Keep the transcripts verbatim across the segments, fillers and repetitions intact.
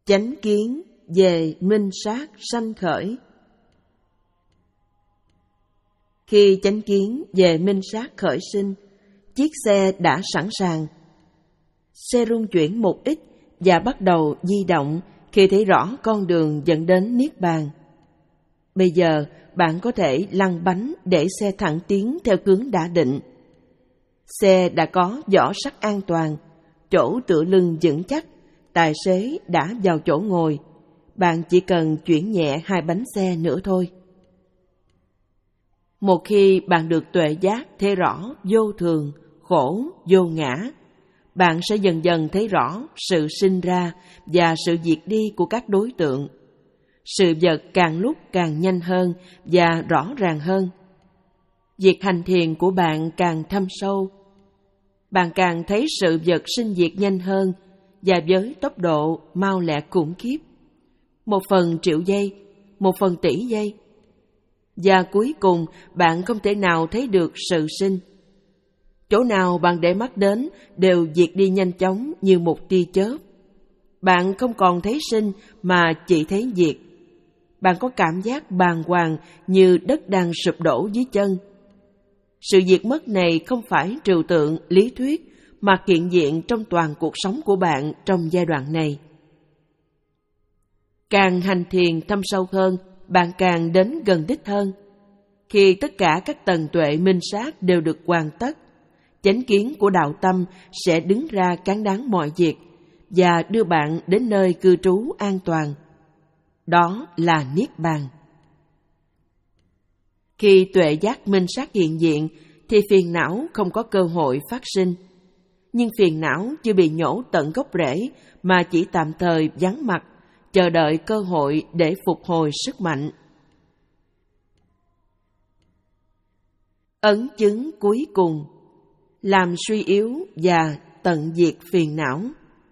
Chánh kiến về minh sát sanh khởi. Khi chánh kiến về minh sát khởi sinh, chiếc xe đã sẵn sàng. Xe rung chuyển một ít và bắt đầu di động khi thấy rõ con đường dẫn đến Niết Bàn. Bây giờ bạn có thể lăn bánh để xe thẳng tiến theo hướng đã định. Xe đã có vỏ sắt an toàn, chỗ tựa lưng vững chắc, tài xế đã vào chỗ ngồi. Bạn chỉ cần chuyển nhẹ hai bánh xe nữa thôi. Một khi bạn được tuệ giác thấy rõ vô thường, khổ, vô ngã, bạn sẽ dần dần thấy rõ sự sinh ra và sự diệt đi của các đối tượng. Sự vật càng lúc càng nhanh hơn và rõ ràng hơn. Việc hành thiền của bạn càng thâm sâu. Bạn càng thấy sự vật sinh diệt nhanh hơn và với tốc độ mau lẹ khủng khiếp. Một phần triệu giây, một phần tỷ giây. Và cuối cùng bạn không thể nào thấy được sự sinh. Chỗ nào bạn để mắt đến đều diệt đi nhanh chóng như một tia chớp. Bạn không còn thấy sinh mà chỉ thấy diệt. Bạn có cảm giác bàng hoàng như đất đang sụp đổ dưới chân. Sự diệt mất này không phải trừu tượng, lý thuyết, mà hiện diện trong toàn cuộc sống của bạn trong giai đoạn này. Càng hành thiền thâm sâu hơn, bạn càng đến gần đích hơn. Khi tất cả các tầng tuệ minh sát đều được hoàn tất, chánh kiến của đạo tâm sẽ đứng ra cán đáng mọi việc và đưa bạn đến nơi cư trú an toàn. Đó là Niết Bàn. Khi tuệ giác minh sát hiện diện thì phiền não không có cơ hội phát sinh. Nhưng phiền não chưa bị nhổ tận gốc rễ mà chỉ tạm thời vắng mặt, chờ đợi cơ hội để phục hồi sức mạnh. Ấn chứng cuối cùng, làm suy yếu và tận diệt phiền não.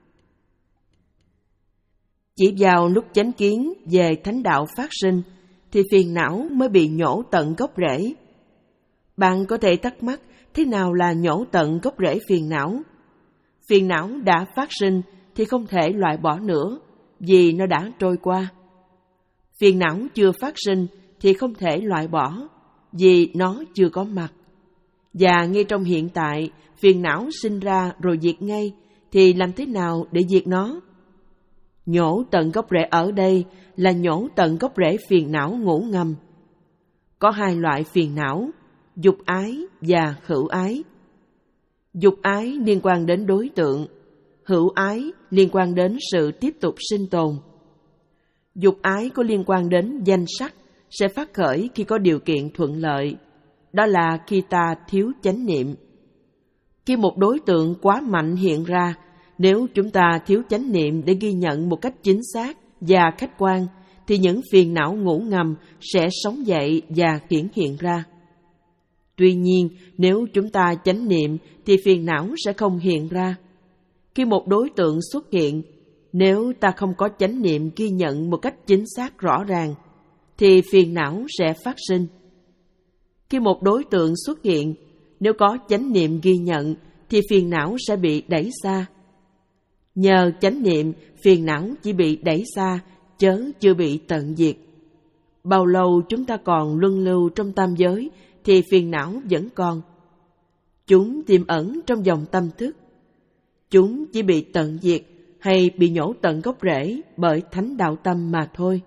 Chỉ vào lúc chánh kiến về thánh đạo phát sinh thì phiền não mới bị nhổ tận gốc rễ. Bạn có thể thắc mắc thế nào là nhổ tận gốc rễ phiền não? Phiền não đã phát sinh thì không thể loại bỏ nữa vì nó đã trôi qua. Phiền não chưa phát sinh thì không thể loại bỏ vì nó chưa có mặt. Và ngay trong hiện tại, phiền não sinh ra rồi diệt ngay, thì làm thế nào để diệt nó? Nhổ tận gốc rễ ở đây là nhổ tận gốc rễ phiền não ngủ ngầm. Có hai loại phiền não, dục ái và hữu ái. Dục ái liên quan đến đối tượng, hữu ái liên quan đến sự tiếp tục sinh tồn. Dục ái có liên quan đến danh sắc, sẽ phát khởi khi có điều kiện thuận lợi. Đó là khi ta thiếu chánh niệm. Khi một đối tượng quá mạnh hiện ra, nếu chúng ta thiếu chánh niệm để ghi nhận một cách chính xác và khách quan, thì những phiền não ngủ ngầm sẽ sống dậy và hiển hiện ra. Tuy nhiên, nếu chúng ta chánh niệm thì phiền não sẽ không hiện ra. Khi một đối tượng xuất hiện, nếu ta không có chánh niệm ghi nhận một cách chính xác rõ ràng, thì phiền não sẽ phát sinh. Khi một đối tượng xuất hiện, nếu có chánh niệm ghi nhận, thì phiền não sẽ bị đẩy xa. Nhờ chánh niệm, phiền não chỉ bị đẩy xa, chớ chưa bị tận diệt. Bao lâu chúng ta còn luân lưu trong tam giới, thì phiền não vẫn còn. Chúng tiềm ẩn trong dòng tâm thức. Chúng chỉ bị tận diệt hay bị nhổ tận gốc rễ bởi thánh đạo tâm mà thôi.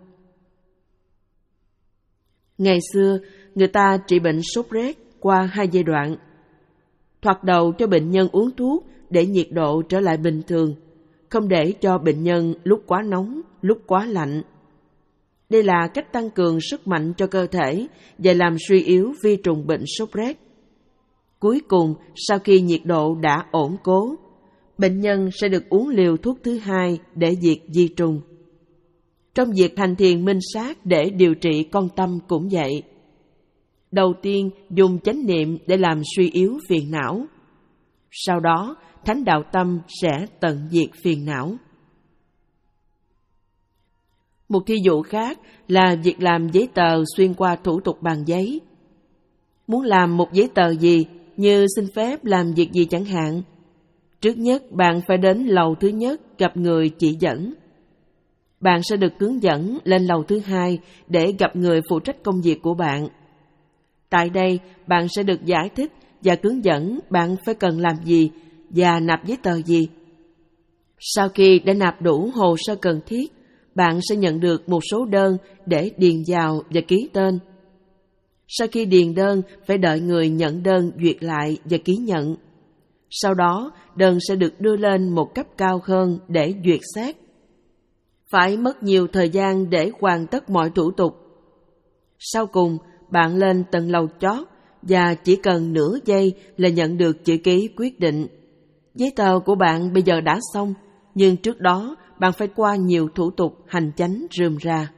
Ngày xưa, người ta trị bệnh sốt rét qua hai giai đoạn. Thoạt đầu cho bệnh nhân uống thuốc để nhiệt độ trở lại bình thường, không để cho bệnh nhân lúc quá nóng, lúc quá lạnh. Đây là cách tăng cường sức mạnh cho cơ thể và làm suy yếu vi trùng bệnh sốt rét. Cuối cùng, sau khi nhiệt độ đã ổn cố, bệnh nhân sẽ được uống liều thuốc thứ hai để diệt vi trùng. Trong việc hành thiền minh sát để điều trị con tâm cũng vậy. Đầu tiên dùng chánh niệm để làm suy yếu phiền não. Sau đó, thánh đạo tâm sẽ tận diệt phiền não. Một thí dụ khác là việc làm giấy tờ xuyên qua thủ tục bằng giấy. Muốn làm một giấy tờ gì, như xin phép làm việc gì chẳng hạn, trước nhất bạn phải đến lầu thứ nhất gặp người chỉ dẫn. bạn sẽ được hướng dẫn lên lầu thứ hai để gặp người phụ trách công việc của bạn. Tại đây, bạn sẽ được giải thích và hướng dẫn bạn phải cần làm gì và nạp giấy tờ gì. Sau khi đã nạp đủ hồ sơ cần thiết, bạn sẽ nhận được một số đơn để điền vào và ký tên. Sau khi điền đơn, phải đợi người nhận đơn duyệt lại và ký nhận. Sau đó, đơn sẽ được đưa lên một cấp cao hơn để duyệt xét. Phải mất nhiều thời gian để hoàn tất mọi thủ tục. Sau cùng, bạn lên tầng lầu chót và chỉ cần nửa giây là nhận được chữ ký quyết định. Giấy tờ của bạn bây giờ đã xong, nhưng trước đó bạn phải qua nhiều thủ tục hành chánh rườm rà.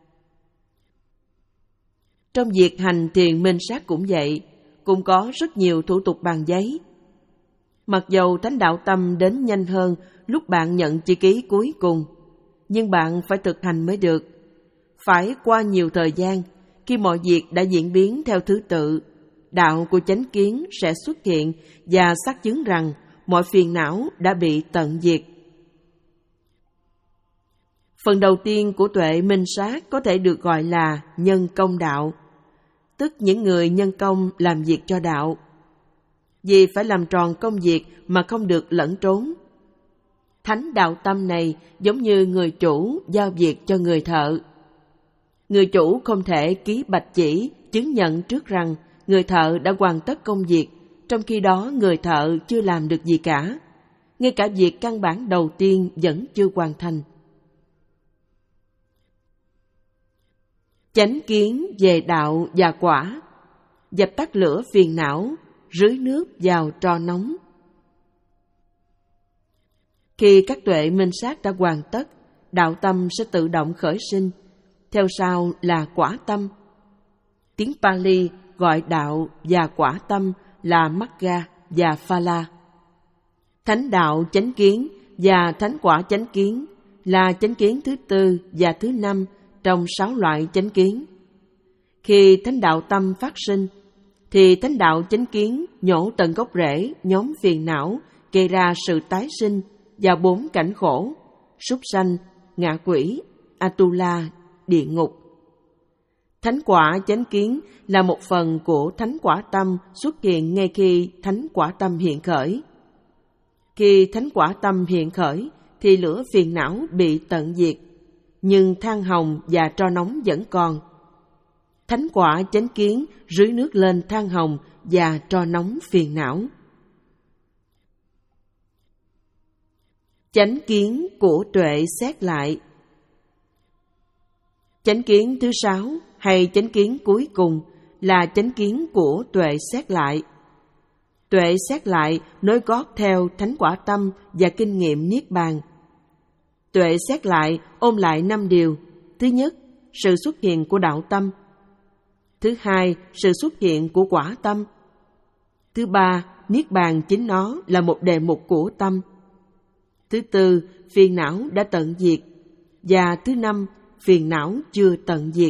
Trong việc hành thiền minh sát cũng vậy, cũng có rất nhiều thủ tục bằng giấy. Mặc dầu thánh đạo tâm đến nhanh hơn lúc bạn nhận chữ ký cuối cùng, nhưng bạn phải thực hành mới được. Phải qua nhiều thời gian, khi mọi việc đã diễn biến theo thứ tự, đạo của chánh kiến sẽ xuất hiện và xác chứng rằng mọi phiền não đã bị tận diệt. Phần đầu tiên của tuệ minh sát có thể được gọi là nhân công đạo, tức những người nhân công làm việc cho đạo. Vì phải làm tròn công việc mà không được lẫn trốn. Thánh đạo tâm này giống như người chủ giao việc cho người thợ. Người chủ không thể ký bạch chỉ chứng nhận trước rằng người thợ đã hoàn tất công việc, trong khi đó người thợ chưa làm được gì cả. Ngay cả việc căn bản đầu tiên vẫn chưa hoàn thành. Chánh kiến về đạo và quả, dập tắt lửa phiền não, rưới nước vào tro nóng. Khi các tuệ minh sát đã hoàn tất, đạo tâm sẽ tự động khởi sinh, theo sau là quả tâm. Tiếng Pali gọi đạo và quả tâm là Magga và Phala. Thánh đạo chánh kiến và thánh quả chánh kiến là chánh kiến thứ tư và thứ năm trong sáu loại chánh kiến. Khi thánh đạo tâm phát sinh, thì thánh đạo chánh kiến nhổ tận gốc rễ nhóm phiền não gây ra sự tái sinh và bốn cảnh khổ: súc sanh, ngạ quỷ, Atula, địa ngục. Thánh quả chánh kiến là một phần của thánh quả tâm xuất hiện ngay khi thánh quả tâm hiện khởi. Khi thánh quả tâm hiện khởi, thì lửa phiền não bị tận diệt, nhưng than hồng và tro nóng vẫn còn. Thánh quả chánh kiến rưới nước lên than hồng và tro nóng phiền não. Chánh kiến của tuệ xét lại. Chánh kiến thứ sáu hay chánh kiến cuối cùng là chánh kiến của tuệ xét lại. Tuệ xét lại nối gót theo thánh quả tâm và kinh nghiệm niết bàn. Tuệ xét lại ôm lại năm điều. Thứ nhất, sự xuất hiện của đạo tâm. Thứ hai, sự xuất hiện của quả tâm. Thứ ba, niết bàn chính nó là một đề mục của tâm. Thứ tư, phiền não đã tận diệt. Và thứ năm, phiền não chưa tận diệt.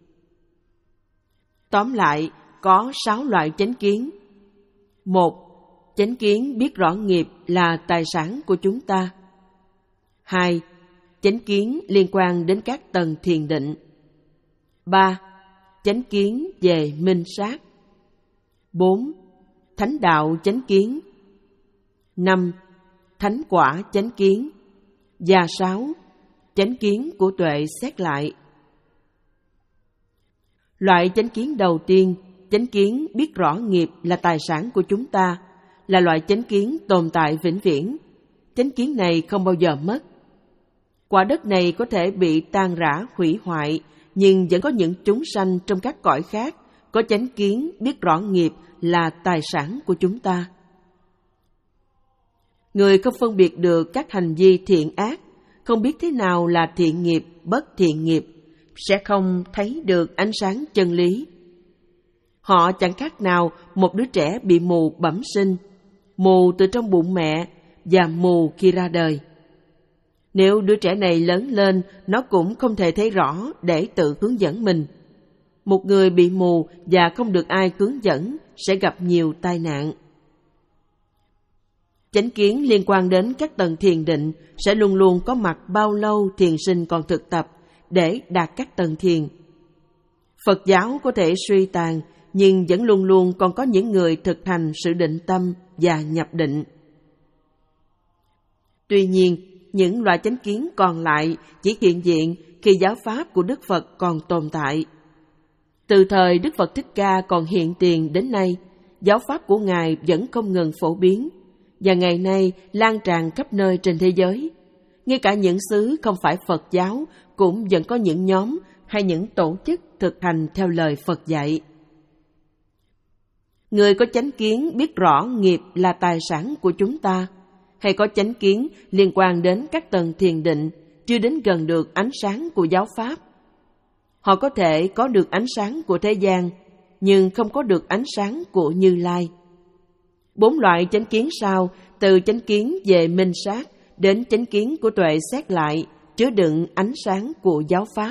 Tóm lại, có sáu loại chánh kiến. Một, chánh kiến biết rõ nghiệp là tài sản của chúng ta. Hai, chánh kiến liên quan đến các tầng thiền định. Ba, chánh kiến về minh sát. Bốn, thánh đạo chánh kiến. Năm, thánh quả chánh kiến. Và sáu, chánh kiến của tuệ xét lại. Loại chánh kiến đầu tiên, chánh kiến biết rõ nghiệp là tài sản của chúng ta, là loại chánh kiến tồn tại vĩnh viễn. Chánh kiến này không bao giờ mất. Quả đất này có thể bị tan rã hủy hoại, nhưng vẫn có những chúng sanh trong các cõi khác có chánh kiến biết rõ nghiệp là tài sản của chúng ta. Người không phân biệt được các hành vi thiện ác, không biết thế nào là thiện nghiệp, bất thiện nghiệp, sẽ không thấy được ánh sáng chân lý. Họ chẳng khác nào một đứa trẻ bị mù bẩm sinh, mù từ trong bụng mẹ và mù khi ra đời. Nếu đứa trẻ này lớn lên, nó cũng không thể thấy rõ để tự hướng dẫn mình. Một người bị mù và không được ai hướng dẫn sẽ gặp nhiều tai nạn. Chánh kiến liên quan đến các tầng thiền định sẽ luôn luôn có mặt bao lâu thiền sinh còn thực tập để đạt các tầng thiền. Phật giáo có thể suy tàn, nhưng vẫn luôn luôn còn có những người thực hành sự định tâm và nhập định. Tuy nhiên, những loại chánh kiến còn lại chỉ hiện diện khi giáo pháp của Đức Phật còn tồn tại. Từ thời Đức Phật Thích Ca còn hiện tiền đến nay, giáo pháp của Ngài vẫn không ngừng phổ biến, và ngày nay lan tràn khắp nơi trên thế giới. Ngay cả những xứ không phải Phật giáo cũng vẫn có những nhóm hay những tổ chức thực hành theo lời Phật dạy. Người có chánh kiến biết rõ nghiệp là tài sản của chúng ta, hay có chánh kiến liên quan đến các tầng thiền định chưa đến gần được ánh sáng của giáo pháp. Họ có thể có được ánh sáng của thế gian, nhưng không có được ánh sáng của Như Lai. Bốn loại chánh kiến sau, từ chánh kiến về minh sát đến chánh kiến của tuệ xét lại, chứa đựng ánh sáng của giáo pháp.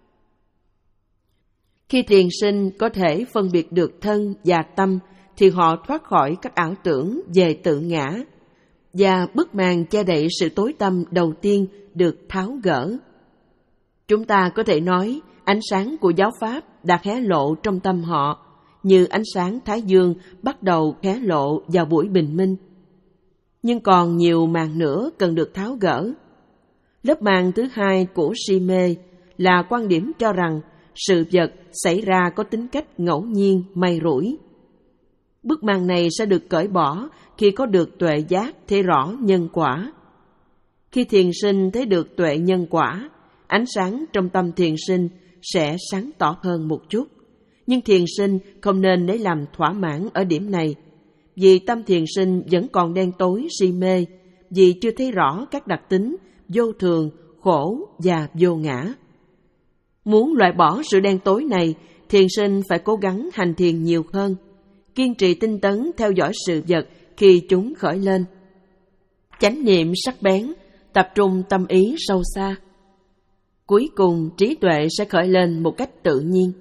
Khi thiền sinh có thể phân biệt được thân và tâm, thì họ thoát khỏi các ảo tưởng về tự ngã, và bức màn che đậy sự tối tăm đầu tiên được tháo gỡ. Chúng ta có thể nói ánh sáng của giáo pháp đã hé lộ trong tâm họ, như ánh sáng thái dương bắt đầu hé lộ vào buổi bình minh. Nhưng còn nhiều màn nữa cần được tháo gỡ. Lớp màn thứ hai của si mê là quan điểm cho rằng sự vật xảy ra có tính cách ngẫu nhiên, may rủi. Bức màn này sẽ được cởi bỏ khi có được tuệ giác thấy rõ nhân quả. Khi thiền sinh thấy được tuệ nhân quả, ánh sáng trong tâm thiền sinh sẽ sáng tỏ hơn một chút. Nhưng thiền sinh không nên lấy làm thỏa mãn ở điểm này, vì tâm thiền sinh vẫn còn đen tối si mê, vì chưa thấy rõ các đặc tính vô thường, khổ và vô ngã. Muốn loại bỏ sự đen tối này, thiền sinh phải cố gắng hành thiền nhiều hơn, kiên trì tinh tấn theo dõi sự vật khi chúng khởi lên. Chánh niệm sắc bén, tập trung tâm ý sâu xa. Cuối cùng trí tuệ sẽ khởi lên một cách tự nhiên.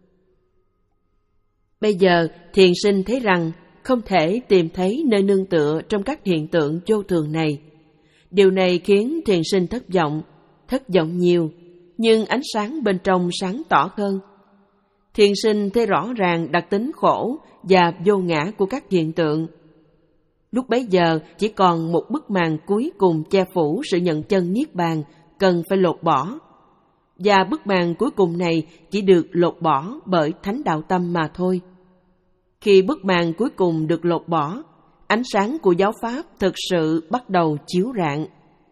Bây giờ thiền sinh thấy rằng không thể tìm thấy nơi nương tựa trong các hiện tượng vô thường này. Điều này khiến thiền sinh thất vọng, thất vọng nhiều, nhưng ánh sáng bên trong sáng tỏ hơn. Thiền sinh thấy rõ ràng đặc tính khổ và vô ngã của các hiện tượng. Lúc bấy giờ chỉ còn một bức màn cuối cùng che phủ sự nhận chân niết bàn cần phải lột bỏ. Và bức màn cuối cùng này chỉ được lột bỏ bởi thánh đạo tâm mà thôi. Khi bức màn cuối cùng được lột bỏ, ánh sáng của giáo pháp thực sự bắt đầu chiếu rạng.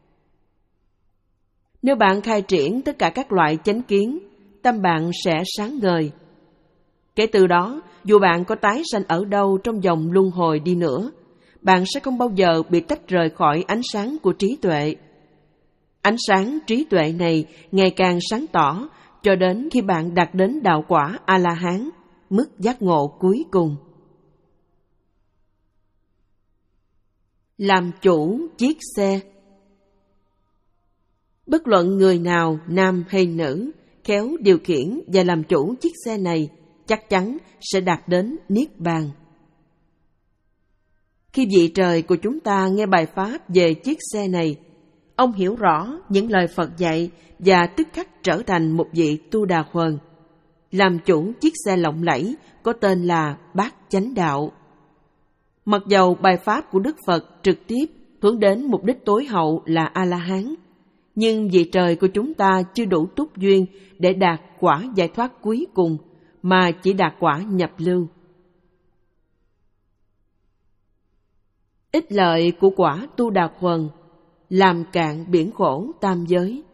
Nếu bạn khai triển tất cả các loại chánh kiến, tâm bạn sẽ sáng ngời. Kể từ đó, dù bạn có tái sanh ở đâu trong vòng luân hồi đi nữa, bạn sẽ không bao giờ bị tách rời khỏi ánh sáng của trí tuệ. Ánh sáng trí tuệ này ngày càng sáng tỏ cho đến khi bạn đạt đến đạo quả A-la-hán, mức giác ngộ cuối cùng. Làm chủ chiếc xe. Bất luận người nào, nam hay nữ, khéo điều khiển và làm chủ chiếc xe này, chắc chắn sẽ đạt đến Niết Bàn. Khi vị trời của chúng ta nghe bài pháp về chiếc xe này, ông hiểu rõ những lời Phật dạy và tức khắc trở thành một vị Tu Đà Huần, làm chủ chiếc xe lộng lẫy có tên là Bát Chánh Đạo. Mặc dầu bài pháp của Đức Phật trực tiếp hướng đến mục đích tối hậu là A-la-hán, nhưng vị trời của chúng ta chưa đủ túc duyên để đạt quả giải thoát cuối cùng, mà chỉ đạt quả nhập lưu. Ích lợi của quả Tu Đà Huần: làm cạn biển khổ tam giới.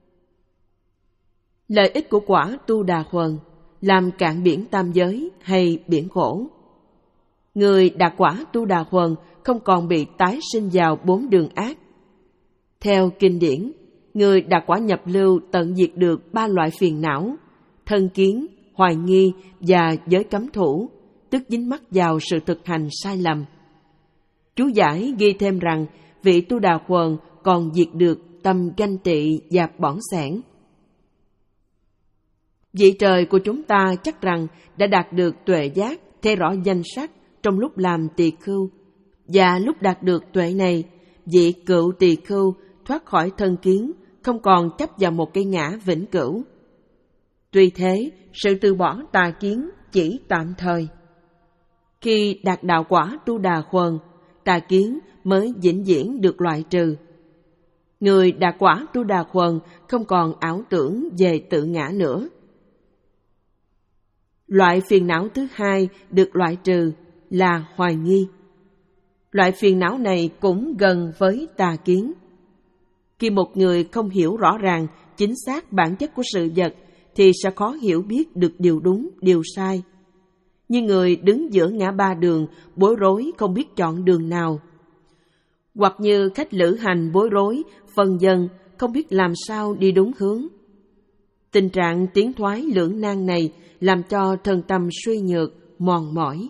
Lợi ích của quả Tu Đà Huần: làm cạn biển tam giới hay biển khổ. Người đạt quả Tu Đà Huần không còn bị tái sinh vào bốn đường ác. Theo kinh điển, người đạt quả nhập lưu tận diệt được ba loại phiền não: thân kiến, hoài nghi và giới cấm thủ, tức dính mắc vào sự thực hành sai lầm. Chú giải ghi thêm rằng vị Tu Đà Huần còn diệt được tâm ganh tị và bỏng sẻn. Vị trời của chúng ta chắc rằng đã đạt được tuệ giác, thấy rõ danh sắc trong lúc làm tỳ khưu, Và lúc đạt được tuệ này, vị cựu tỳ khưu thoát khỏi thân kiến, không còn chấp vào một cái ngã vĩnh cửu. Tuy thế, sự từ bỏ tà kiến chỉ tạm thời. Khi đạt đạo quả Tu Đà Khuần, tà kiến mới vĩnh viễn được loại trừ. Người đạt quả Tu Đà Khuần không còn ảo tưởng về tự ngã nữa. Loại phiền não thứ hai được loại trừ là hoài nghi. Loại phiền não này cũng gần với tà kiến. Khi một người không hiểu rõ ràng, chính xác bản chất của sự vật, thì sẽ khó hiểu biết được điều đúng, điều sai. Như người đứng giữa ngã ba đường, bối rối không biết chọn đường nào. Hoặc như khách lữ hành bối rối, phân vân, không biết làm sao đi đúng hướng. Tình trạng tiến thoái lưỡng nan này làm cho thân tâm suy nhược, mòn mỏi.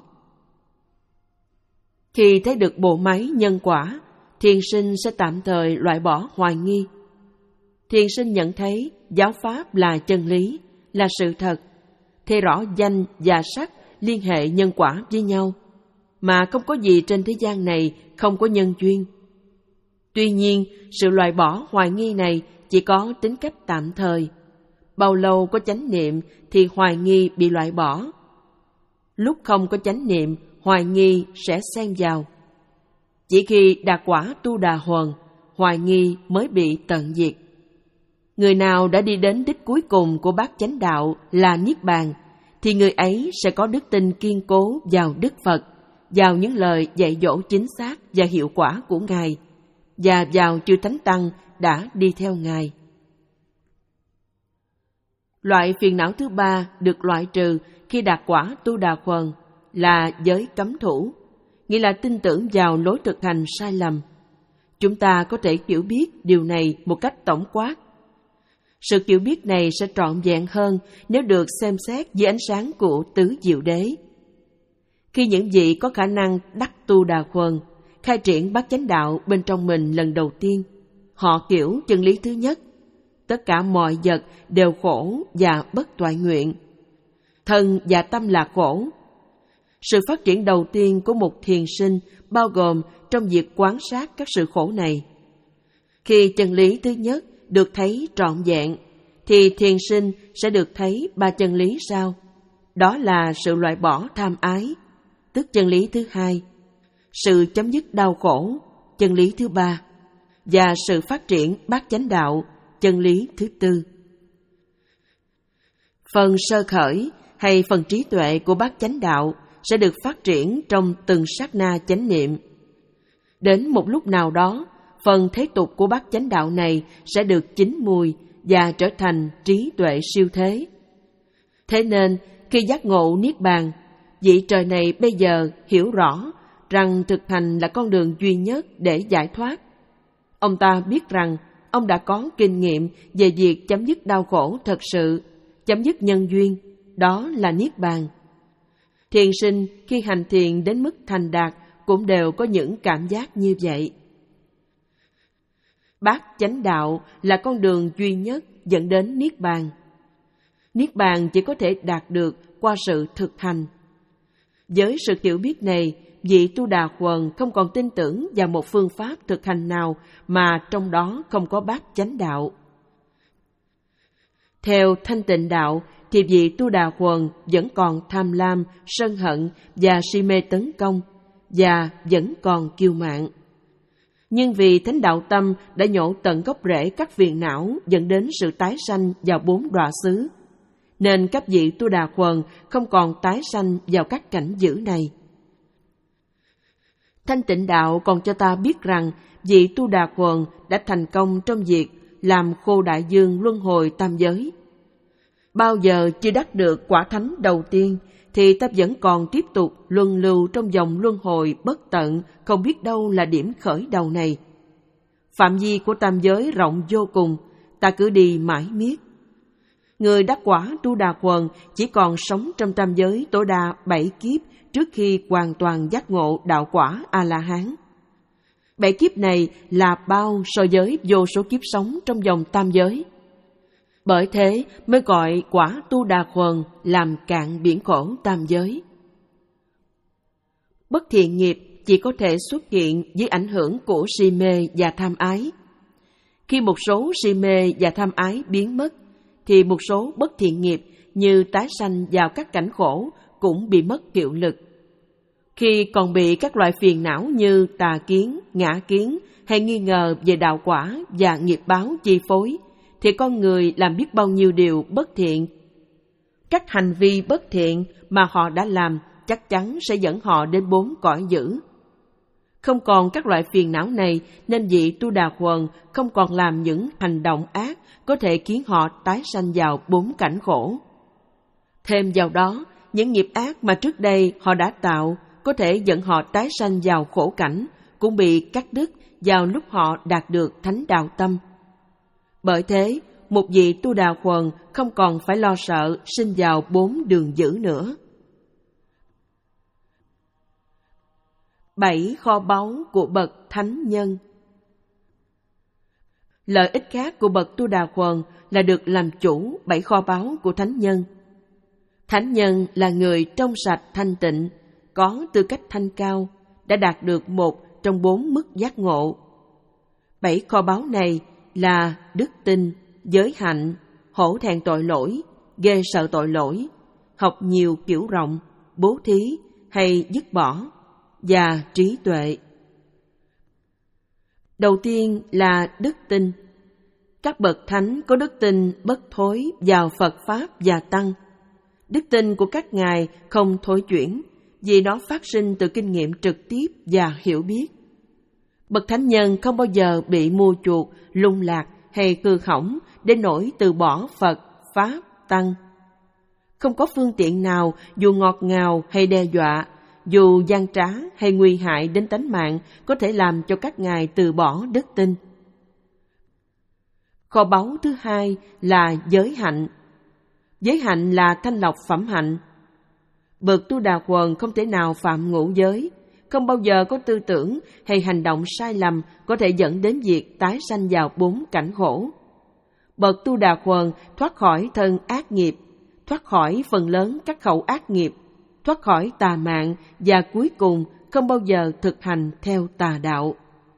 Khi thấy được bộ máy nhân quả, thiền sinh sẽ tạm thời loại bỏ hoài nghi. Thiền sinh nhận thấy giáo pháp là chân lý, là sự thật, thấy rõ danh và sắc liên hệ nhân quả với nhau, mà không có gì trên thế gian này không có nhân duyên. Tuy nhiên, sự loại bỏ hoài nghi này chỉ có tính cách tạm thời. Bao lâu có chánh niệm thì hoài nghi bị loại bỏ. Lúc không có chánh niệm, hoài nghi sẽ xen vào. Chỉ khi đạt quả Tu Đà Huần, hoài nghi mới bị tận diệt. Người nào đã đi đến đích cuối cùng của bát chánh đạo là Niết Bàn, thì người ấy sẽ có đức tin kiên cố vào Đức Phật, vào những lời dạy dỗ chính xác và hiệu quả của Ngài, và vào chư Thánh Tăng đã đi theo Ngài. Loại phiền não thứ ba được loại trừ khi đạt quả Tu Đà Khuần là giới cấm thủ, nghĩa là tin tưởng vào lối thực hành sai lầm. Chúng ta có thể hiểu biết điều này một cách tổng quát. Sự hiểu biết này sẽ trọn vẹn hơn nếu được xem xét dưới ánh sáng của tứ diệu đế. Khi những vị có khả năng đắc Tu Đà Khuần, khai triển bát chánh đạo bên trong mình lần đầu tiên, họ hiểu chân lý thứ nhất: tất cả mọi vật đều khổ và bất toại nguyện. Thân và tâm là khổ. Sự phát triển đầu tiên của một thiền sinh bao gồm trong việc quan sát các sự khổ này. Khi chân lý thứ nhất được thấy trọn vẹn, thì thiền sinh sẽ được thấy ba chân lý sau. Đó là sự loại bỏ tham ái, tức chân lý thứ hai, sự chấm dứt đau khổ, chân lý thứ ba, và sự phát triển bát chánh đạo, chân lý thứ tư. Phần sơ khởi hay phần trí tuệ của bát chánh đạo sẽ được phát triển trong từng sát na chánh niệm. Đến một lúc nào đó, phần thế tục của bát chánh đạo này sẽ được chín mùi và trở thành trí tuệ siêu thế. Thế nên, khi giác ngộ Niết Bàn, vị trời này bây giờ hiểu rõ rằng thực hành là con đường duy nhất để giải thoát. Ông ta biết rằng ông đã có kinh nghiệm về việc chấm dứt đau khổ thật sự, chấm dứt nhân duyên, đó là Niết Bàn. Thiền sinh khi hành thiền đến mức thành đạt cũng đều có những cảm giác như vậy. Bát chánh đạo là con đường duy nhất dẫn đến Niết Bàn. Niết Bàn chỉ có thể đạt được qua sự thực hành. Với sự hiểu biết này, vị Tu Đà Khuần không còn tin tưởng vào một phương pháp thực hành nào mà trong đó không có bát chánh đạo. Theo Thanh Tịnh đạo, thì vị Tu Đà Khuần vẫn còn tham lam, sân hận và si mê tấn công, và vẫn còn kiêu mạn. Nhưng vì thánh đạo tâm đã nhổ tận gốc rễ các phiền não dẫn đến sự tái sanh vào bốn đọa xứ, nên các vị Tu Đà Khuần không còn tái sanh vào các cảnh dữ này. Thanh Tịnh đạo còn cho ta biết rằng vị Tu Đà Khuần đã thành công trong việc làm khô đại dương luân hồi tam giới. Bao giờ chưa đắc được quả thánh đầu tiên, thì ta vẫn còn tiếp tục luân lưu trong vòng luân hồi bất tận, không biết đâu là điểm khởi đầu này. Phạm vi của tam giới rộng vô cùng, ta cứ đi mãi miết. Người đắc quả Tu Đà Khuần chỉ còn sống trong tam giới tối đa bảy kiếp trước khi hoàn toàn giác ngộ đạo quả A-la-hán. Bảy kiếp này là bao so với vô số kiếp sống trong vòng tam giới. Bởi thế mới gọi quả Tu Đà Khuần làm cạn biển khổ tam giới. Bất thiện nghiệp chỉ có thể xuất hiện dưới ảnh hưởng của si mê và tham ái. Khi một số si mê và tham ái biến mất, thì một số bất thiện nghiệp như tái sanh vào các cảnh khổ cũng bị mất hiệu lực. Khi còn bị các loại phiền não như tà kiến, ngã kiến hay nghi ngờ về đạo quả và nghiệp báo chi phối, thì con người làm biết bao nhiêu điều bất thiện. Các hành vi bất thiện mà họ đã làm chắc chắn sẽ dẫn họ đến bốn cõi dữ. Không còn các loại phiền não này nên vị Tu Đà Huần không còn làm những hành động ác có thể khiến họ tái sanh vào bốn cảnh khổ. Thêm vào đó, những nghiệp ác mà trước đây họ đã tạo có thể dẫn họ tái sanh vào khổ cảnh cũng bị cắt đứt vào lúc họ đạt được thánh đạo tâm. Bởi thế, một vị Tu Đà Huần không còn phải lo sợ sinh vào bốn đường dữ nữa. Bảy kho báu của bậc thánh nhân. Lợi ích khác của bậc Tu Đà Huần là được làm chủ bảy kho báu của thánh nhân. Thánh nhân là người trong sạch thanh tịnh, có tư cách thanh cao, đã đạt được một trong bốn mức giác ngộ. Bảy kho báu này là đức tin, giới hạnh, hổ thẹn tội lỗi, ghê sợ tội lỗi, học nhiều kiểu rộng, bố thí hay dứt bỏ, và trí tuệ. Đầu tiên là đức tin. Các bậc thánh có đức tin bất thối vào Phật Pháp và Tăng. Đức tin của các ngài không thối chuyển, vì nó phát sinh từ kinh nghiệm trực tiếp và hiểu biết. Bậc thánh nhân không bao giờ bị mua chuộc, lung lạc hay hư hỏng đến nỗi từ bỏ Phật, Pháp, Tăng. Không có phương tiện nào, dù ngọt ngào hay đe dọa, dù gian trá hay nguy hại đến tánh mạng, có thể làm cho các ngài từ bỏ đức tin. Kho báu thứ hai là giới hạnh. Giới hạnh là thanh lọc phẩm hạnh. Bậc Tu Đà Huần không thể nào phạm ngũ giới, không bao giờ có tư tưởng hay hành động sai lầm có thể dẫn đến việc tái sanh vào bốn cảnh khổ. Bậc Tu Đà Huần thoát khỏi thân ác nghiệp, thoát khỏi phần lớn các khẩu ác nghiệp, thoát khỏi tà mạng và cuối cùng không bao giờ thực hành theo tà đạo.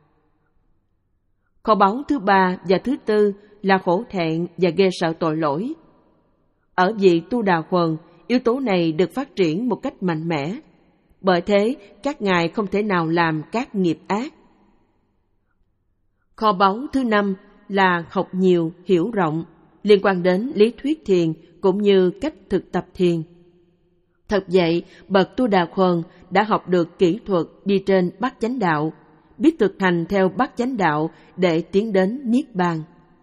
Kho báu thứ ba và thứ tư là khổ thẹn và ghê sợ tội lỗi. Ở vị Tu Đà Huần, yếu tố này được phát triển một cách mạnh mẽ. Bởi thế, các ngài không thể nào làm các nghiệp ác. Kho báu thứ năm là học nhiều, hiểu rộng, liên quan đến lý thuyết thiền cũng như cách thực tập thiền. Thật vậy, bậc Tu Đà Huần đã học được kỹ thuật đi trên bát chánh đạo, biết thực hành theo bát chánh đạo để tiến đến Niết Bàn.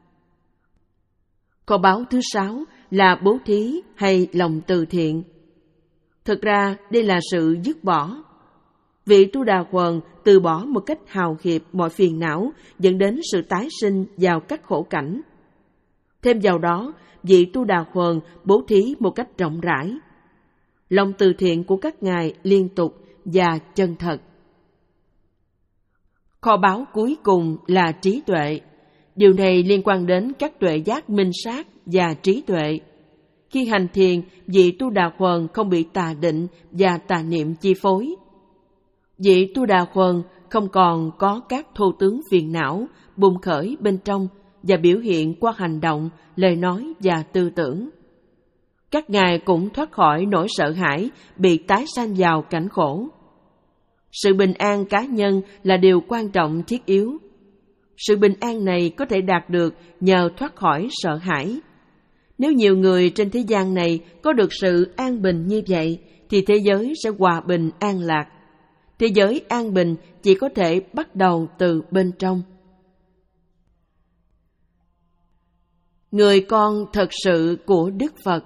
Kho báu thứ sáu là bố thí hay lòng từ thiện. Thực ra, đây là sự dứt bỏ. Vị Tu Đà Huần từ bỏ một cách hào hiệp mọi phiền não, dẫn đến sự tái sinh vào các khổ cảnh. Thêm vào đó, vị Tu Đà Huần bố thí một cách rộng rãi. Lòng từ thiện của các ngài liên tục và chân thật. Kho báu cuối cùng là trí tuệ. Điều này liên quan đến các tuệ giác minh sát và trí tuệ. Khi hành thiền, vị Tu Đà Huần không bị tà định và tà niệm chi phối. Vị Tu Đà Huần không còn có các thô tướng phiền não bùng khởi bên trong và biểu hiện qua hành động, lời nói và tư tưởng. Các ngài cũng thoát khỏi nỗi sợ hãi bị tái sanh vào cảnh khổ. Sự bình an cá nhân là điều quan trọng thiết yếu. Sự bình an này có thể đạt được nhờ thoát khỏi sợ hãi. Nếu nhiều người trên thế gian này có được sự an bình như vậy, thì thế giới sẽ hòa bình an lạc. Thế giới an bình chỉ có thể bắt đầu từ bên trong. Người con thật sự của Đức Phật.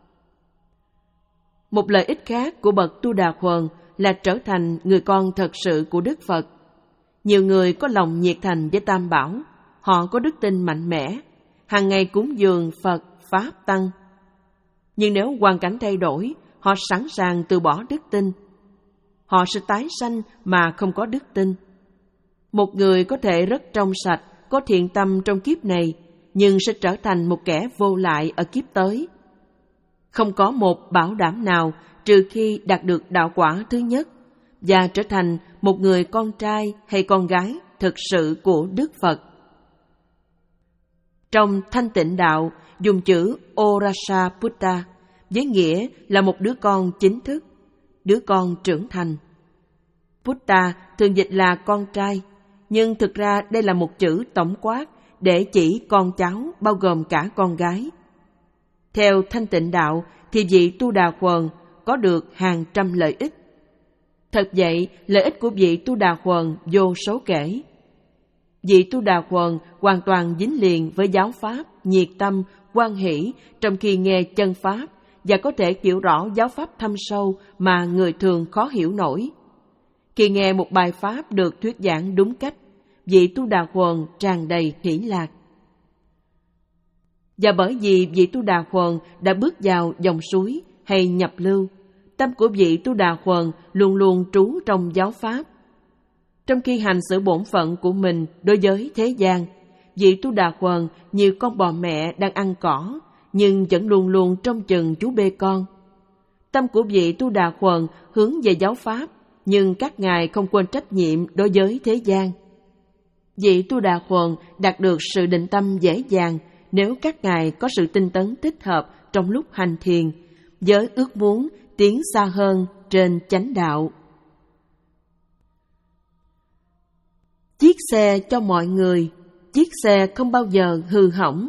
Một lợi ích khác của bậc Tu Đà Huần là trở thành người con thật sự của Đức Phật. Nhiều người có lòng nhiệt thành với Tam Bảo, họ có đức tin mạnh mẽ, hàng ngày cúng dường Phật, Pháp, Tăng. Nhưng nếu hoàn cảnh thay đổi, họ sẵn sàng từ bỏ đức tin. Họ sẽ tái sanh mà không có đức tin. Một người có thể rất trong sạch, có thiện tâm trong kiếp này, nhưng sẽ trở thành một kẻ vô lại ở kiếp tới. Không có một bảo đảm nào trừ khi đạt được đạo quả thứ nhất, và trở thành một người con trai hay con gái thực sự của Đức Phật. Trong Thanh Tịnh Đạo, dùng chữ Orasaputta với nghĩa là một đứa con chính thức, đứa con trưởng thành. Putta thường dịch là con trai, nhưng thực ra đây là một chữ tổng quát để chỉ con cháu bao gồm cả con gái. Theo Thanh Tịnh Đạo thì vị Tu Đà Quần có được hàng trăm lợi ích. Thật vậy, lợi ích của vị Tu Đà Quần vô số kể. Vị Tu Đà Quần hoàn toàn dính liền với giáo pháp, nhiệt tâm, hoan hỷ trong khi nghe chân pháp và có thể hiểu rõ giáo pháp thâm sâu mà người thường khó hiểu nổi. Khi nghe một bài pháp được thuyết giảng đúng cách, vị Tu Đà Quần tràn đầy hỷ lạc. Và bởi vì vị Tu Đà Quần đã bước vào dòng suối hay nhập lưu, tâm của vị Tu Đà Quần luôn luôn trú trong giáo pháp. Trong khi hành xử bổn phận của mình đối với thế gian, vị Tu Đà Quần như con bò mẹ đang ăn cỏ, nhưng vẫn luôn luôn trông chừng chú bê con. Tâm của vị Tu Đà Quần hướng về giáo pháp, nhưng các ngài không quên trách nhiệm đối với thế gian. Vị Tu Đà Quần đạt được sự định tâm dễ dàng nếu các ngài có sự tinh tấn thích hợp trong lúc hành thiền, với ước muốn tiến xa hơn trên chánh đạo. Chiếc xe cho mọi người, chiếc xe không bao giờ hư hỏng.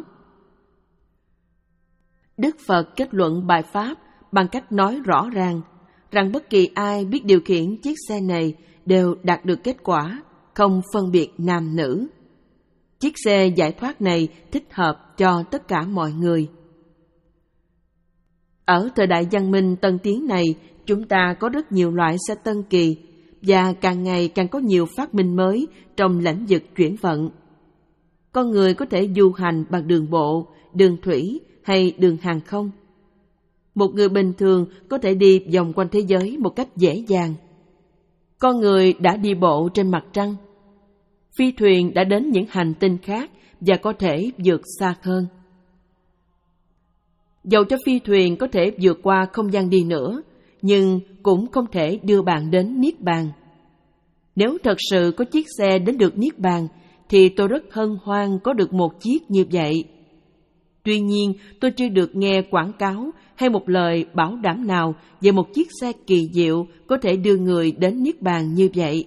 Đức Phật kết luận bài pháp bằng cách nói rõ ràng rằng bất kỳ ai biết điều khiển chiếc xe này đều đạt được kết quả, không phân biệt nam nữ. Chiếc xe giải thoát này thích hợp cho tất cả mọi người. Ở thời đại văn minh tân tiến này, chúng ta có rất nhiều loại xe tân kỳ và càng ngày càng có nhiều phát minh mới trong lĩnh vực chuyển vận. Con người có thể du hành bằng đường bộ, đường thủy hay đường hàng không. Một người bình thường có thể đi vòng quanh thế giới một cách dễ dàng. Con người đã đi bộ trên mặt trăng. Phi thuyền đã đến những hành tinh khác và có thể vượt xa hơn. Dầu cho phi thuyền có thể vượt qua không gian đi nữa, nhưng cũng không thể đưa bạn đến Niết Bàn. Nếu thật sự có chiếc xe đến được Niết Bàn, thì tôi rất hân hoan có được một chiếc như vậy. Tuy nhiên, tôi chưa được nghe quảng cáo hay một lời bảo đảm nào về một chiếc xe kỳ diệu có thể đưa người đến Niết Bàn như vậy.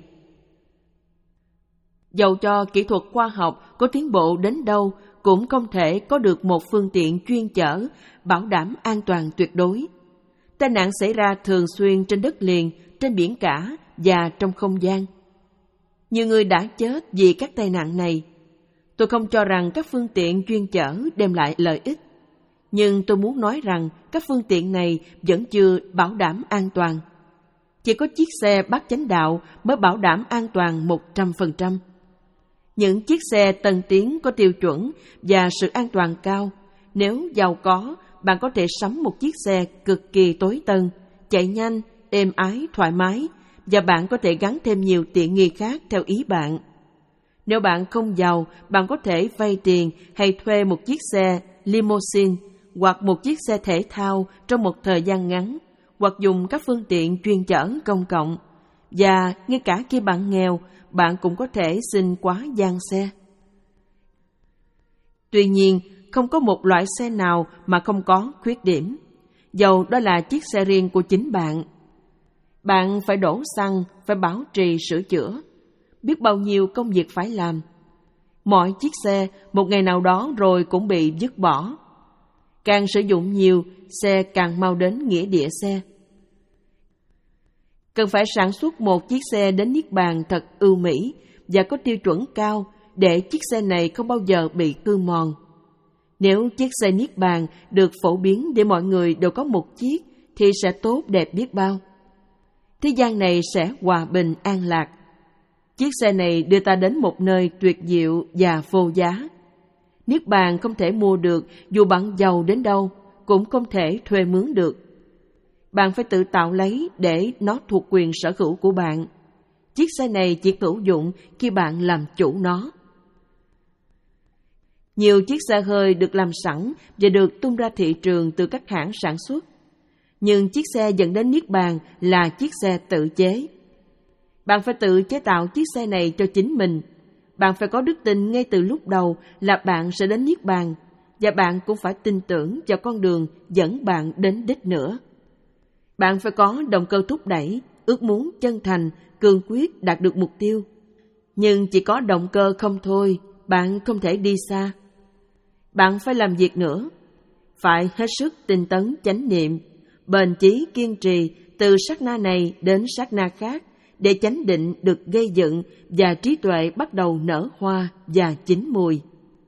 Dầu cho kỹ thuật khoa học có tiến bộ đến đâu, cũng không thể có được một phương tiện chuyên chở, bảo đảm an toàn tuyệt đối. Tai nạn xảy ra thường xuyên trên đất liền, trên biển cả và trong không gian. Nhiều người đã chết vì các tai nạn này. Tôi không cho rằng các phương tiện chuyên chở đem lại lợi ích, nhưng tôi muốn nói rằng các phương tiện này vẫn chưa bảo đảm an toàn. Chỉ có chiếc xe bát chánh đạo mới bảo đảm an toàn một trăm phần trăm. Những chiếc xe tân tiến có tiêu chuẩn và sự an toàn cao. Nếu giàu có, bạn có thể sắm một chiếc xe cực kỳ tối tân, chạy nhanh, êm ái, thoải mái, và bạn có thể gắn thêm nhiều tiện nghi khác theo ý bạn. Nếu bạn không giàu, bạn có thể vay tiền hay thuê một chiếc xe limousine hoặc một chiếc xe thể thao trong một thời gian ngắn, hoặc dùng các phương tiện chuyên chở công cộng. Và ngay cả khi bạn nghèo, bạn cũng có thể xin quá gian xe. Tuy nhiên, không có một loại xe nào mà không có khuyết điểm, dầu đó là chiếc xe riêng của chính bạn. Bạn phải đổ xăng, phải bảo trì sửa chữa, biết bao nhiêu công việc phải làm. Mọi chiếc xe một ngày nào đó rồi cũng bị vứt bỏ. Càng sử dụng nhiều, xe càng mau đến nghĩa địa xe. Cần phải sản xuất một chiếc xe đến Niết Bàn thật ưu mỹ và có tiêu chuẩn cao để chiếc xe này không bao giờ bị hư mòn. Nếu chiếc xe Niết Bàn được phổ biến để mọi người đều có một chiếc thì sẽ tốt đẹp biết bao. Thế gian này sẽ hòa bình an lạc. Chiếc xe này đưa ta đến một nơi tuyệt diệu và vô giá. Niết Bàn không thể mua được, dù bạn giàu đến đâu, cũng không thể thuê mướn được. Bạn phải tự tạo lấy để nó thuộc quyền sở hữu của bạn. Chiếc xe này chỉ hữu dụng khi bạn làm chủ nó. Nhiều chiếc xe hơi được làm sẵn và được tung ra thị trường từ các hãng sản xuất. Nhưng chiếc xe dẫn đến Niết Bàn là chiếc xe tự chế. Bạn phải tự chế tạo chiếc xe này cho chính mình. Bạn phải có đức tin ngay từ lúc đầu là bạn sẽ đến Niết Bàn, và bạn cũng phải tin tưởng vào con đường dẫn bạn đến đích nữa. Bạn phải có động cơ thúc đẩy, ước muốn chân thành, cương quyết đạt được mục tiêu. Nhưng chỉ có động cơ không thôi, bạn không thể đi xa. Bạn phải làm việc nữa, phải hết sức tinh tấn chánh niệm, bền chí kiên trì từ sát na này đến sát na khác, để chánh định được gây dựng và trí tuệ bắt đầu nở hoa và chín mùi.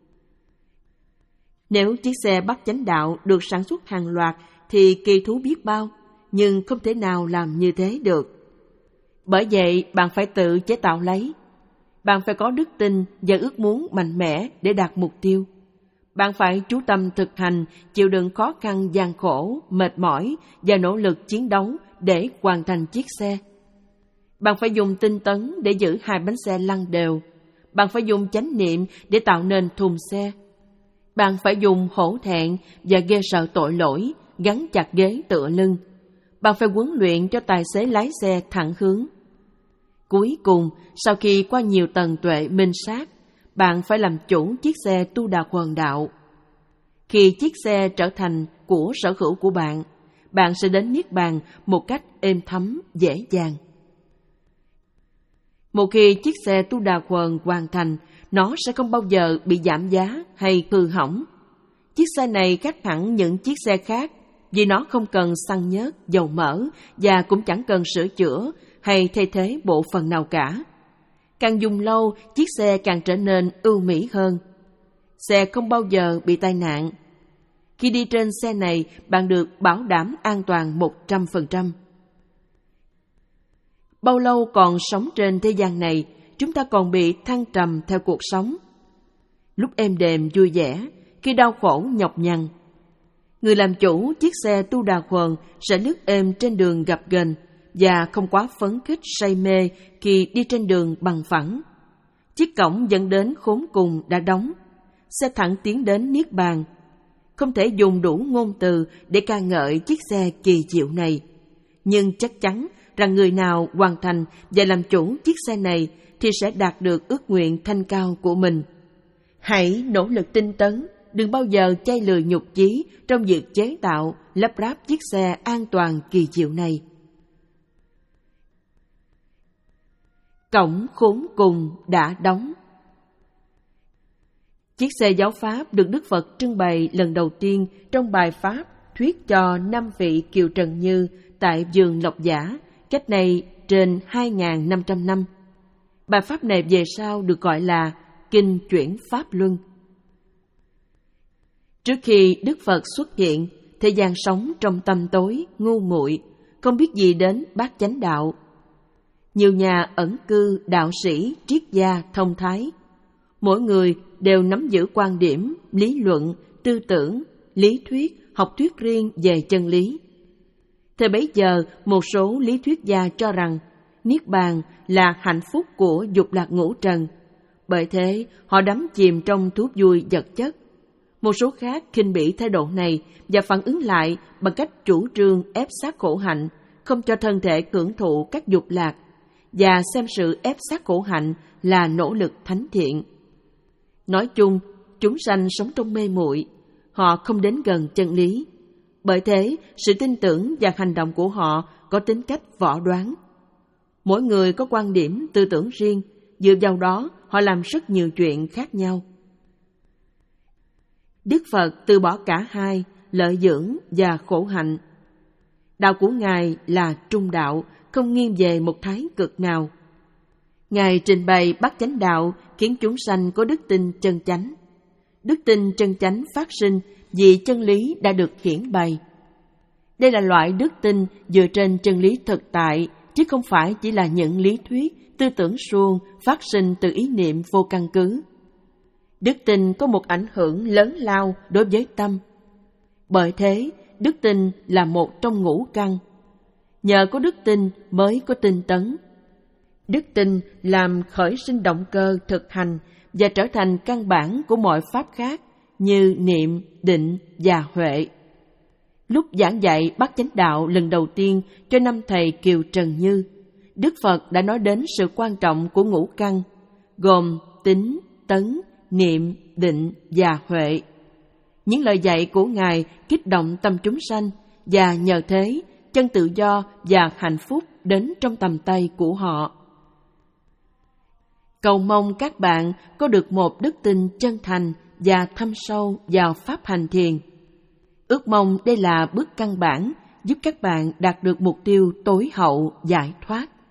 Nếu chiếc xe bắt chánh đạo được sản xuất hàng loạt thì kỳ thú biết bao, nhưng không thể nào làm như thế được. Bởi vậy, bạn phải tự chế tạo lấy. Bạn phải có đức tin và ước muốn mạnh mẽ để đạt mục tiêu. Bạn phải chú tâm thực hành, chịu đựng khó khăn gian khổ, mệt mỏi và nỗ lực chiến đấu để hoàn thành chiếc xe. Bạn phải dùng tinh tấn để giữ hai bánh xe lăn đều. Bạn phải dùng chánh niệm để tạo nên thùng xe. Bạn phải dùng hổ thẹn và ghê sợ tội lỗi gắn chặt ghế tựa lưng. Bạn phải huấn luyện cho tài xế lái xe thẳng hướng. Cuối cùng, sau khi qua nhiều tầng tuệ minh sát, bạn phải làm chủ chiếc xe tu đà quần đạo. Khi chiếc xe trở thành của sở hữu của bạn, bạn sẽ đến Niết Bàn một cách êm thấm, dễ dàng. Một khi chiếc xe tu đà quần hoàn thành, nó sẽ không bao giờ bị giảm giá hay hư hỏng. Chiếc xe này khác hẳn những chiếc xe khác vì nó không cần xăng nhớt, dầu mỡ và cũng chẳng cần sửa chữa hay thay thế bộ phận nào cả. Càng dùng lâu, chiếc xe càng trở nên ưu mỹ hơn. Xe không bao giờ bị tai nạn. Khi đi trên xe này, bạn được bảo đảm an toàn một trăm phần trăm. Bao lâu còn sống trên thế gian này, chúng ta còn bị thăng trầm theo cuộc sống. Lúc êm đềm vui vẻ, khi đau khổ nhọc nhằn. Người làm chủ chiếc xe tu đà quần sẽ lướt êm trên đường gập ghềnh và không quá phấn khích say mê khi đi trên đường bằng phẳng. Chiếc cổng dẫn đến khốn cùng đã đóng, xe thẳng tiến đến Niết Bàn. Không thể dùng đủ ngôn từ để ca ngợi chiếc xe kỳ diệu này, nhưng chắc chắn rằng người nào hoàn thành và làm chủ chiếc xe này thì sẽ đạt được ước nguyện thanh cao của mình. Hãy nỗ lực tinh tấn, đừng bao giờ chây lười nhục chí trong việc chế tạo, lắp ráp chiếc xe an toàn kỳ diệu này. Cổng khốn cùng đã đóng. Chiếc xe giáo Pháp được Đức Phật trưng bày lần đầu tiên trong bài Pháp thuyết cho năm vị Kiều Trần Như tại vườn Lộc Giả, cách này trên hai nghìn năm trăm năm. Bài Pháp này về sau được gọi là Kinh Chuyển Pháp Luân. Trước khi Đức Phật xuất hiện, thế gian sống trong tăm tối, ngu muội, không biết gì đến bát chánh đạo. Nhiều nhà ẩn cư, đạo sĩ, triết gia, thông thái, mỗi người đều nắm giữ quan điểm, lý luận, tư tưởng, lý thuyết, học thuyết riêng về chân lý. Thời bấy giờ, một số lý thuyết gia cho rằng Niết Bàn là hạnh phúc của dục lạc ngũ trần, bởi thế họ đắm chìm trong thú vui vật chất. Một số khác khinh bỉ thái độ này và phản ứng lại bằng cách chủ trương ép sát khổ hạnh, không cho thân thể hưởng thụ các dục lạc, và xem sự ép sát khổ hạnh là nỗ lực thánh thiện. Nói chung, chúng sanh sống trong mê muội, họ không đến gần chân lý. Bởi thế, sự tin tưởng và hành động của họ có tính cách võ đoán. Mỗi người có quan điểm, tư tưởng riêng, dựa vào đó họ làm rất nhiều chuyện khác nhau. Đức Phật từ bỏ cả hai, lợi dưỡng và khổ hạnh. Đạo của Ngài là trung đạo, không nghiêng về một thái cực nào. Ngài trình bày bát chánh đạo khiến chúng sanh có đức tin chân chánh. Đức tin chân chánh phát sinh vì chân lý đã được hiển bày. Đây là loại đức tin dựa trên chân lý thực tại, chứ không phải chỉ là những lý thuyết, tư tưởng suông phát sinh từ ý niệm vô căn cứ. Đức tin có một ảnh hưởng lớn lao đối với tâm. Bởi thế, đức tin là một trong ngũ căn. Nhờ có đức tin mới có tinh tấn. Đức tin làm khởi sinh động cơ thực hành và trở thành căn bản của mọi pháp khác như niệm, định và huệ. Lúc giảng dạy bát chánh đạo lần đầu tiên cho năm thầy Kiều Trần Như, Đức Phật đã nói đến sự quan trọng của ngũ căn, gồm tín, tấn, niệm, định và huệ. Những lời dạy của Ngài kích động tâm chúng sanh, và nhờ thế, chân tự do và hạnh phúc đến trong tầm tay của họ. Cầu mong các bạn có được một đức tin chân thành và thâm sâu vào pháp hành thiền. Ước mong đây là bước căn bản giúp các bạn đạt được mục tiêu tối hậu giải thoát.